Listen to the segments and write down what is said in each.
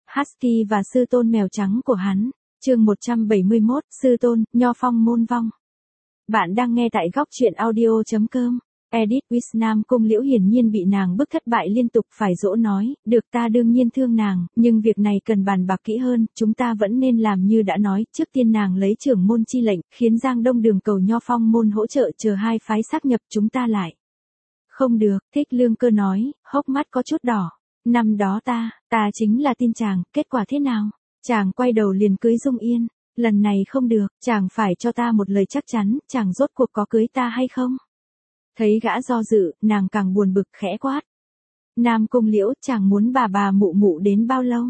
Husky và sư tôn mèo trắng của hắn. Chương 171, sư tôn, Nho Phong môn vong. Bạn đang nghe tại góc truyện audio.com. Edit with Nam Cung Liễu hiển nhiên bị nàng bức thất bại liên tục, phải dỗ nói, được, ta đương nhiên thương nàng, nhưng việc này cần bàn bạc kỹ hơn, chúng ta vẫn nên làm như đã nói, trước tiên nàng lấy trưởng môn chi lệnh, khiến Giang Đông Đường cầu Nho Phong môn hỗ trợ, chờ hai phái sáp nhập chúng ta lại. Không được, Thích Lương Cơ nói, hốc mắt có chút đỏ. Năm đó ta chính là tin chàng, kết quả thế nào? Chàng quay đầu liền cưới Dung Yên, lần này không được, chàng phải cho ta một lời chắc chắn, chàng rốt cuộc có cưới ta hay không? Thấy gã do dự, nàng càng buồn bực, khẽ quát. Nam Cung Liễu, chàng muốn bà mụ mụ đến bao lâu?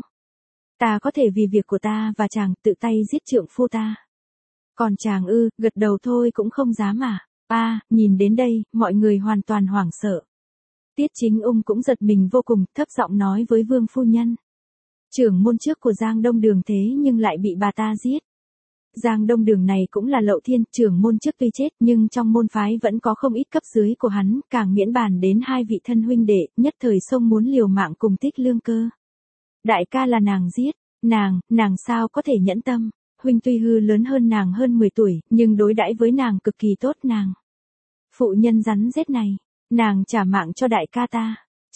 Ta có thể vì việc của ta và chàng tự tay giết trượng phu ta. Còn chàng gật đầu thôi cũng không dám à? Nhìn đến đây, mọi người hoàn toàn hoảng sợ. Tiết Chính Ung cũng giật mình vô cùng, thấp giọng nói với Vương phu nhân. Trưởng môn trước của Giang Đông Đường thế nhưng lại bị bà ta giết. Giang Đông Đường này cũng là Lậu Thiên, trưởng môn trước tuy chết nhưng trong môn phái vẫn có không ít cấp dưới của hắn, càng miễn bàn đến hai vị thân huynh đệ, nhất thời xông muốn liều mạng cùng Thích Lương Cơ. Đại ca là nàng giết, nàng sao có thể nhẫn tâm, huynh tuy hư lớn hơn nàng hơn 10 tuổi, nhưng đối đãi với nàng cực kỳ tốt nàng. Phụ nhân rắn rết này, nàng trả mạng cho đại ca ta.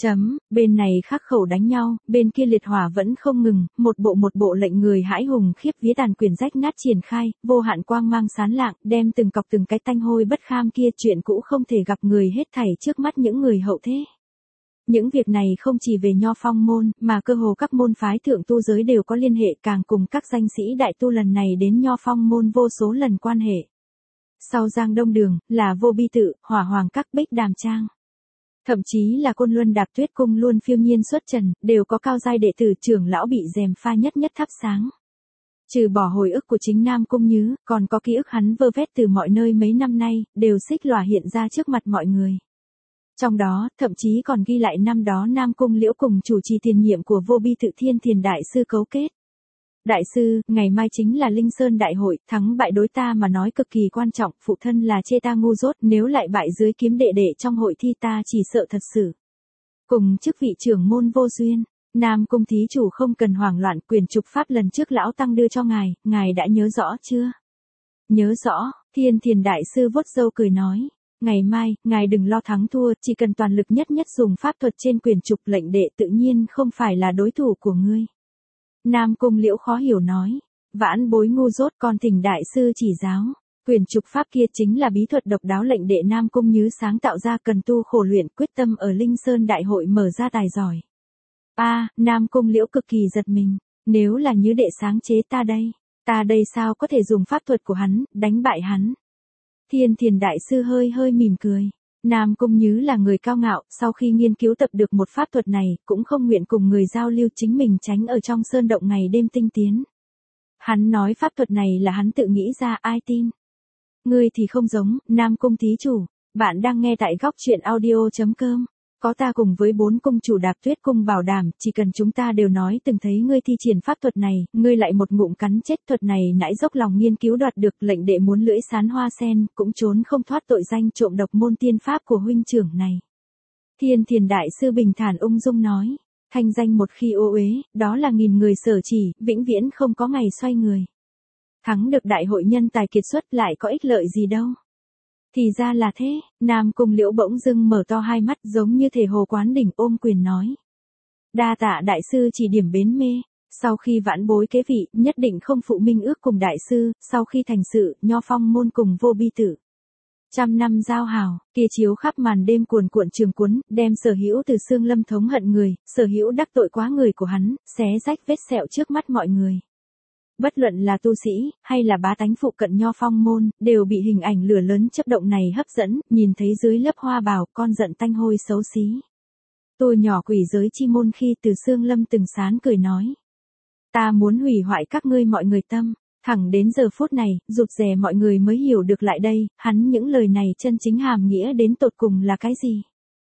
Bên này khắc khẩu đánh nhau, bên kia liệt hỏa vẫn không ngừng, một bộ lệnh người hãi hùng khiếp vía tàn quyền rách nát triển khai, vô hạn quang mang sáng lạng, đem từng cọc từng cái tanh hôi bất kham kia, chuyện cũ không thể gặp người hết thảy trước mắt những người hậu thế. Những việc này không chỉ về Nho Phong môn, mà cơ hồ các môn phái thượng tu giới đều có liên hệ, càng cùng các danh sĩ đại tu lần này đến Nho Phong môn vô số lần quan hệ. Sau Giang Đông Đường, là Vô Bi Tự, Hỏa Hoàng Các, Bích Đàm Trang. Thậm chí là Côn Luân Đạp Tuyết Cung luôn phiêu nhiên xuất trần, đều có cao giai đệ tử trưởng lão bị rèm pha nhất thắp sáng. Trừ bỏ hồi ức của chính Nam Cung Nhứ, còn có ký ức hắn vơ vét từ mọi nơi mấy năm nay, đều xích lòa hiện ra trước mặt mọi người. Trong đó, thậm chí còn ghi lại năm đó Nam Cung Liễu cùng chủ trì tiền nhiệm của Vô Bi Tự Thiên Thiền Đại Sư cấu kết. Đại sư, ngày mai chính là Linh Sơn Đại hội, thắng bại đối ta mà nói cực kỳ quan trọng, phụ thân là chê ta ngu dốt, nếu lại bại dưới kiếm đệ đệ trong hội thi ta chỉ sợ thật sự. Cùng chức vị trưởng môn vô duyên, Nam Cung thí chủ không cần hoảng loạn, quyền trục pháp lần trước lão tăng đưa cho ngài đã nhớ rõ chưa? Nhớ rõ, Thiên Thiền Đại sư vuốt râu cười nói. Ngày mai, ngài đừng lo thắng thua, chỉ cần toàn lực nhất dùng pháp thuật trên quyền trục, lệnh đệ tự nhiên không phải là đối thủ của ngươi. Nam Cung Liễu khó hiểu nói, vãn bối ngu dốt, còn thỉnh đại sư chỉ giáo. Quyền trục pháp kia chính là bí thuật độc đáo lệnh đệ Nam Cung Nhứ sáng tạo ra, cần tu khổ luyện, quyết tâm ở Linh Sơn Đại hội mở ra tài giỏi. Nam Cung Liễu cực kỳ giật mình, nếu là Nhứ đệ sáng chế ta đây sao có thể dùng pháp thuật của hắn, đánh bại hắn. Thiên Thiền Đại sư hơi mỉm cười. Nam Cung Nhứ là người cao ngạo, sau khi nghiên cứu tập được một pháp thuật này, cũng không nguyện cùng người giao lưu, chính mình tránh ở trong sơn động ngày đêm tinh tiến. Hắn nói pháp thuật này là hắn tự nghĩ ra, ai tin. Ngươi thì không giống, Nam Cung thí chủ, bạn đang nghe tại góc truyện audio.com. Có ta cùng với 4 cung chủ Đạp Tuyết Cung bảo đảm, chỉ cần chúng ta đều nói từng thấy ngươi thi triển pháp thuật này, ngươi lại một ngụm cắn chết, thuật này nãy dốc lòng nghiên cứu đoạt được, lệnh đệ muốn lưỡi sán hoa sen, cũng trốn không thoát tội danh trộm độc môn tiên pháp của huynh trưởng này. Thiên Thiền Đại sư bình thản ung dung nói, thanh danh một khi ô uế, đó là nghìn người sở chỉ, vĩnh viễn không có ngày xoay người. Thắng được đại hội nhân tài kiệt xuất lại có ích lợi gì đâu. Thì ra là thế, Nam Cung Liễu bỗng dưng mở to hai mắt, giống như thể hồ quán đỉnh, ôm quyền nói. Đa tạ đại sư chỉ điểm bến mê, sau khi vãn bối kế vị, nhất định không phụ minh ước cùng đại sư, sau khi thành sự, Nho Phong môn cùng Vô Bi Tự. 100 năm giao hảo, kia chiếu khắp màn đêm cuồn cuộn trường cuốn, đem Sở Hữu từ xương lâm thống hận người, Sở Hữu đắc tội quá người của hắn, xé rách vết sẹo trước mắt mọi người. Bất luận là tu sĩ, hay là bá tánh phụ cận Nho Phong môn, đều bị hình ảnh lửa lớn chấp động này hấp dẫn, nhìn thấy dưới lớp hoa bào, con giận tanh hôi xấu xí. Tôi nhỏ quỷ giới chi môn khi từ xương lâm từng sán cười nói. Ta muốn hủy hoại các ngươi mọi người tâm, thẳng đến giờ phút này, rụt rè mọi người mới hiểu được lại đây, hắn những lời này chân chính hàm nghĩa đến tột cùng là cái gì.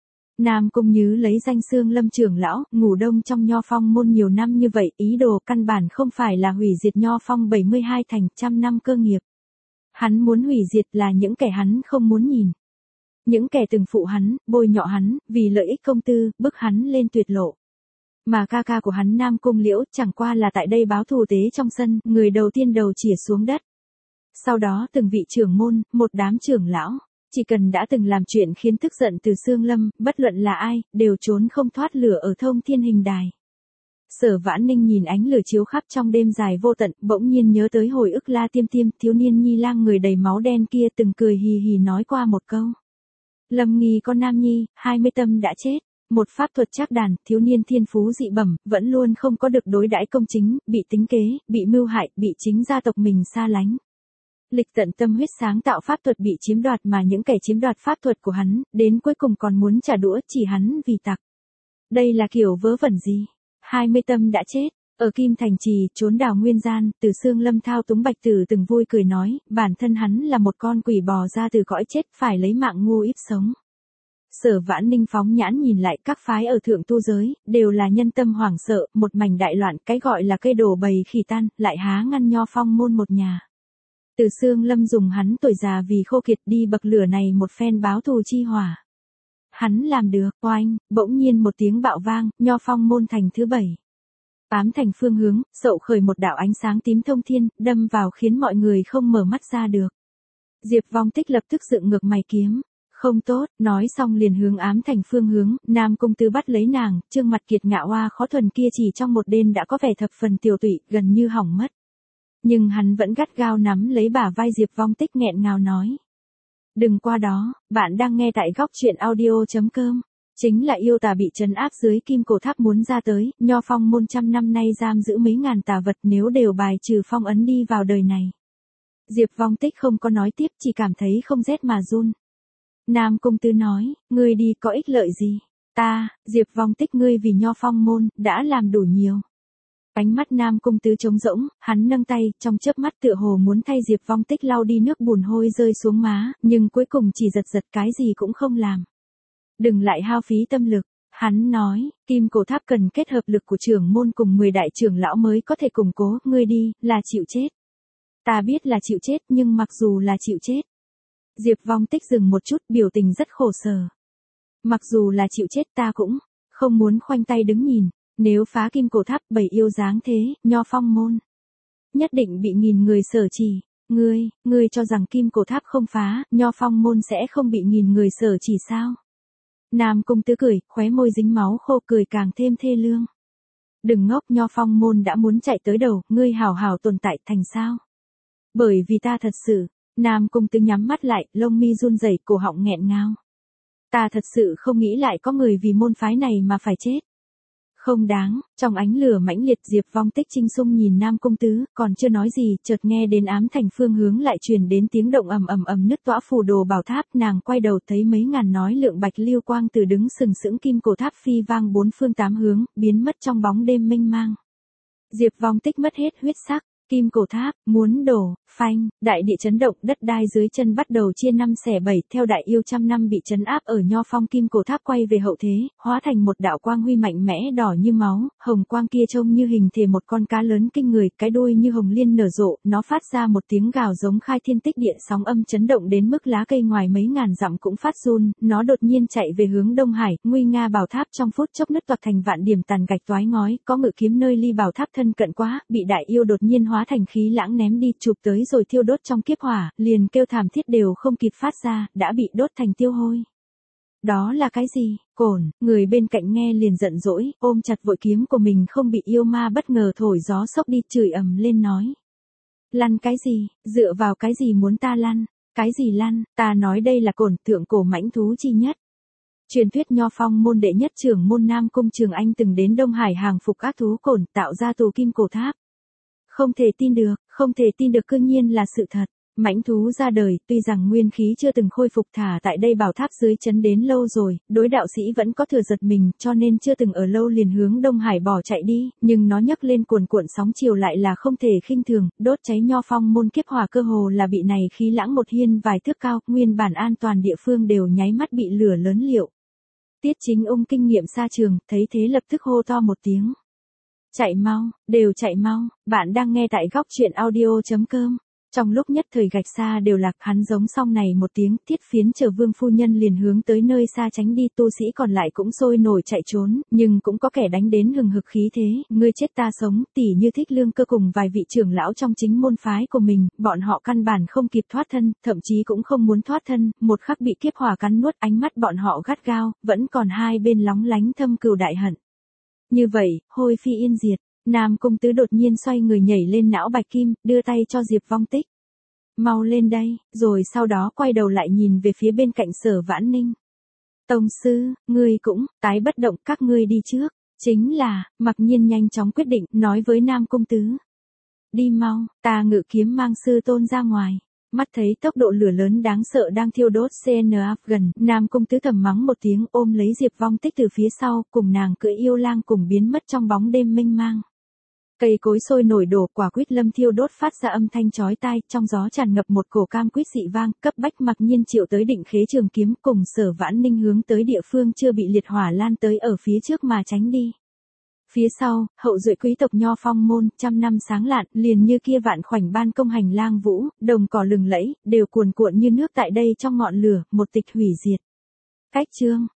Nam Cung Nhứ lấy danh xương lâm trưởng lão, ngủ đông trong Nho Phong môn nhiều năm như vậy, ý đồ căn bản không phải là hủy diệt Nho Phong 72 thành 100 năm cơ nghiệp. Hắn muốn hủy diệt là những kẻ hắn không muốn nhìn. Những kẻ từng phụ hắn, bôi nhọ hắn, vì lợi ích công tư, bức hắn lên tuyệt lộ. Mà ca ca của hắn Nam Cung Liễu chẳng qua là tại đây báo thù tế trong sân, người đầu tiên đầu chĩa xuống đất. Sau đó từng vị trưởng môn, một đám trưởng lão, chỉ cần đã từng làm chuyện khiến tức giận Từ Xương Lâm, bất luận là ai, đều trốn không thoát lửa ở Thông Thiên Hình Đài. Sở Vãn Ninh nhìn ánh lửa chiếu khắp trong đêm dài vô tận, bỗng nhiên nhớ tới hồi ức La Tiêm Tiêm, thiếu niên nhi lang người đầy máu đen kia từng cười hì hì nói qua một câu. Lâm Nghi con nam nhi, 20 tâm đã chết. Một pháp thuật trác đàn, thiếu niên thiên phú dị bẩm, vẫn luôn không có được đối đãi công chính, bị tính kế, bị mưu hại, bị chính gia tộc mình xa lánh. Lịch tận tâm huyết sáng tạo pháp thuật bị chiếm đoạt mà những kẻ chiếm đoạt pháp thuật của hắn, đến cuối cùng còn muốn trả đũa chỉ hắn vì tặc. Đây là kiểu vớ vẩn gì? 20 tâm đã chết. Ở Kim Thành Trì, trốn đảo Nguyên Gian, Từ Xương Lâm thao túng Bạch Tử từng vui cười nói, bản thân hắn là một con quỷ bò ra từ cõi chết, phải lấy mạng ngu íp sống. Sở Vãn Ninh phóng nhãn nhìn lại các phái ở thượng tu giới, đều là nhân tâm hoảng sợ, một mảnh đại loạn, cái gọi là cây đổ bầy khỉ tan, lại há ngăn Nho Phong môn một nhà. Từ Xương Lâm dùng hắn tuổi già vì khô kiệt đi bậc lửa này một phen báo thù chi hỏa. Hắn làm được, oanh, bỗng nhiên một tiếng bạo vang, Nho Phong môn thành thứ 7. Ám thành phương hướng, sậu khởi một đạo ánh sáng tím thông thiên, đâm vào khiến mọi người không mở mắt ra được. Diệp Vong Tích lập tức dựng ngược mày kiếm. Không tốt, nói xong liền hướng ám thành phương hướng, Nam Cung Tứ bắt lấy nàng, trương mặt kiệt ngạo hoa khó thuần kia chỉ trong một đêm đã có vẻ thập phần tiểu tụy, gần như hỏng mất. Nhưng hắn vẫn gắt gao nắm lấy bả vai Diệp Vong Tích nghẹn ngào nói. Đừng qua đó, bạn đang nghe tại góc truyện audio.com. Chính là yêu tà bị trấn áp dưới kim cổ tháp muốn ra tới, Nho Phong môn trăm năm nay giam giữ mấy ngàn tà vật nếu đều bài trừ phong ấn đi vào đời này. Diệp Vong Tích không có nói tiếp, chỉ cảm thấy không rét mà run. Nam Cung Tứ nói, ngươi đi có ích lợi gì? Ta, Diệp Vong Tích ngươi vì Nho Phong môn, đã làm đủ nhiều. Ánh mắt Nam Cung Tứ trống rỗng, hắn nâng tay, trong chớp mắt tựa hồ muốn thay Diệp Vong Tích lau đi nước bùn hôi rơi xuống má, nhưng cuối cùng chỉ giật giật cái gì cũng không làm. Đừng lại hao phí tâm lực, hắn nói, kim cổ tháp cần kết hợp lực của trưởng môn cùng 10 đại trưởng lão mới có thể củng cố, ngươi đi, là chịu chết. Ta biết là chịu chết nhưng mặc dù là chịu chết. Diệp Vong Tích dừng một chút, biểu tình rất khổ sở. Mặc dù là chịu chết ta cũng không muốn khoanh tay đứng nhìn, nếu phá kim cổ tháp 7 yêu dáng thế, Nho Phong môn nhất định bị nghìn người sở chỉ. Ngươi cho rằng kim cổ tháp không phá, Nho Phong môn sẽ không bị nghìn người sở chỉ sao? Nam Cung Tứ cười, khóe môi dính máu khô cười càng thêm thê lương. Đừng ngốc, Nho Phong môn đã muốn chạy tới đầu, ngươi hảo hảo tồn tại thành sao? Bởi vì ta thật sự. Nam Cung Tứ nhắm mắt lại, lông mi run rẩy, cổ họng nghẹn ngào. Ta thật sự không nghĩ lại có người vì môn phái này mà phải chết. Không đáng, trong ánh lửa mãnh liệt Diệp Vong Tích trinh sung nhìn Nam Cung Tứ, còn chưa nói gì, chợt nghe đến ám thành phương hướng lại truyền đến tiếng động ầm nứt toã phù đồ bảo tháp, nàng quay đầu thấy mấy ngàn nói lượng bạch lưu quang từ đứng sừng sững kim cổ tháp phi vang bốn phương tám hướng, biến mất trong bóng đêm mênh mang. Diệp Vong Tích mất hết huyết sắc. Kim cổ tháp, muốn đổ, phanh, đại địa chấn động, đất đai dưới chân bắt đầu chia 5 xẻ 7, theo đại yêu trăm năm bị trấn áp ở Nho Phong kim cổ tháp quay về hậu thế, hóa thành một đạo quang huy mạnh mẽ đỏ như máu, hồng quang kia trông như hình thể một con cá lớn kinh người, cái đuôi như hồng liên nở rộ, nó phát ra một tiếng gào giống khai thiên tích địa, sóng âm chấn động đến mức lá cây ngoài mấy ngàn dặm cũng phát run, nó đột nhiên chạy về hướng Đông Hải, nguy nga bảo tháp trong phút chốc nứt toạc thành vạn điểm tàn gạch toái ngói, có ngự kiếm nơi ly bảo tháp thân cận quá, bị đại yêu đột nhiên hóa thành khí lãng ném đi, chụp tới rồi thiêu đốt trong kiếp hỏa, liền kêu thảm thiết đều không kịp phát ra, đã bị đốt thành tiêu hôi. Đó là cái gì? Cổn, người bên cạnh nghe liền giận dỗi, ôm chặt vội kiếm của mình không bị yêu ma bất ngờ thổi gió sốc đi, chửi ầm lên nói. Lăn cái gì, dựa vào cái gì muốn ta lăn, cái gì lăn, ta nói đây là Cổn, thượng cổ mãnh thú chi nhất. Truyền thuyết Nho Phong môn đệ nhất trưởng môn Nam Cung Trường Anh từng đến Đông Hải hàng phục ác thú Cổn, tạo ra tù kim cổ tháp. Không thể tin được cư nhiên là sự thật. Mãnh thú ra đời, tuy rằng nguyên khí chưa từng khôi phục thả tại đây bảo tháp dưới chấn đến lâu rồi, đối đạo sĩ vẫn có thừa giật mình, cho nên chưa từng ở lâu liền hướng Đông Hải bỏ chạy đi, nhưng nó nhấc lên cuồn cuộn sóng chiều lại là không thể khinh thường, đốt cháy Nho Phong môn kiếp hỏa cơ hồ là bị này khí lãng một hiên vài thước cao, nguyên bản an toàn địa phương đều nháy mắt bị lửa lớn liệu. Tiết Chính Ung kinh nghiệm xa trường, thấy thế lập tức hô to một tiếng. Chạy mau, đều chạy mau, bạn đang nghe tại góc truyện audio.com. Trong lúc nhất thời gạch xa đều lạc, hắn giống xong này một tiếng, Thiết Phiến chờ Vương phu nhân liền hướng tới nơi xa tránh đi, tu sĩ còn lại cũng sôi nổi chạy trốn, nhưng cũng có kẻ đánh đến hừng hực khí thế, ngươi chết ta sống, tỉ như Thích Lương Cơ cùng vài vị trưởng lão trong chính môn phái của mình, bọn họ căn bản không kịp thoát thân, thậm chí cũng không muốn thoát thân, một khắc bị kiếp hỏa cắn nuốt, ánh mắt bọn họ gắt gao, vẫn còn hai bên lóng lánh thâm cừu đại hận. Như vậy, hôi phi yên diệt. Nam Cung Tứ đột nhiên xoay người nhảy lên não bạch kim, đưa tay cho Diệp Vong Tích. Mau lên đây, rồi sau đó quay đầu lại nhìn về phía bên cạnh Sở Vãn Ninh. Tông sư, ngươi cũng, tái bất động, các ngươi đi trước. Chính là, Mặc Nhiên nhanh chóng quyết định, nói với Nam Cung Tứ. Đi mau, ta ngự kiếm mang sư tôn ra ngoài. Mắt thấy tốc độ lửa lớn đáng sợ đang thiêu đốt CNF gần, Nam Cung Tứ thầm mắng một tiếng ôm lấy Diệp Vong Tích từ phía sau, cùng nàng cưỡi yêu lang cùng biến mất trong bóng đêm mênh mang. Cây cối sôi nổi đổ, quả quýt lâm thiêu đốt phát ra âm thanh chói tai, trong gió tràn ngập một cổ cam quýt dị vang, cấp bách Mặc Nhiên triệu tới Định Khế Trường kiếm cùng Sở Vãn Ninh hướng tới địa phương chưa bị liệt hỏa lan tới ở phía trước mà tránh đi. Phía sau, hậu duệ quý tộc Nho Phong môn, trăm năm sáng lạn, liền như kia vạn khoảnh ban công hành lang vũ, đồng cỏ lừng lẫy, đều cuồn cuộn như nước tại đây trong ngọn lửa, một tịch hủy diệt. Cách chương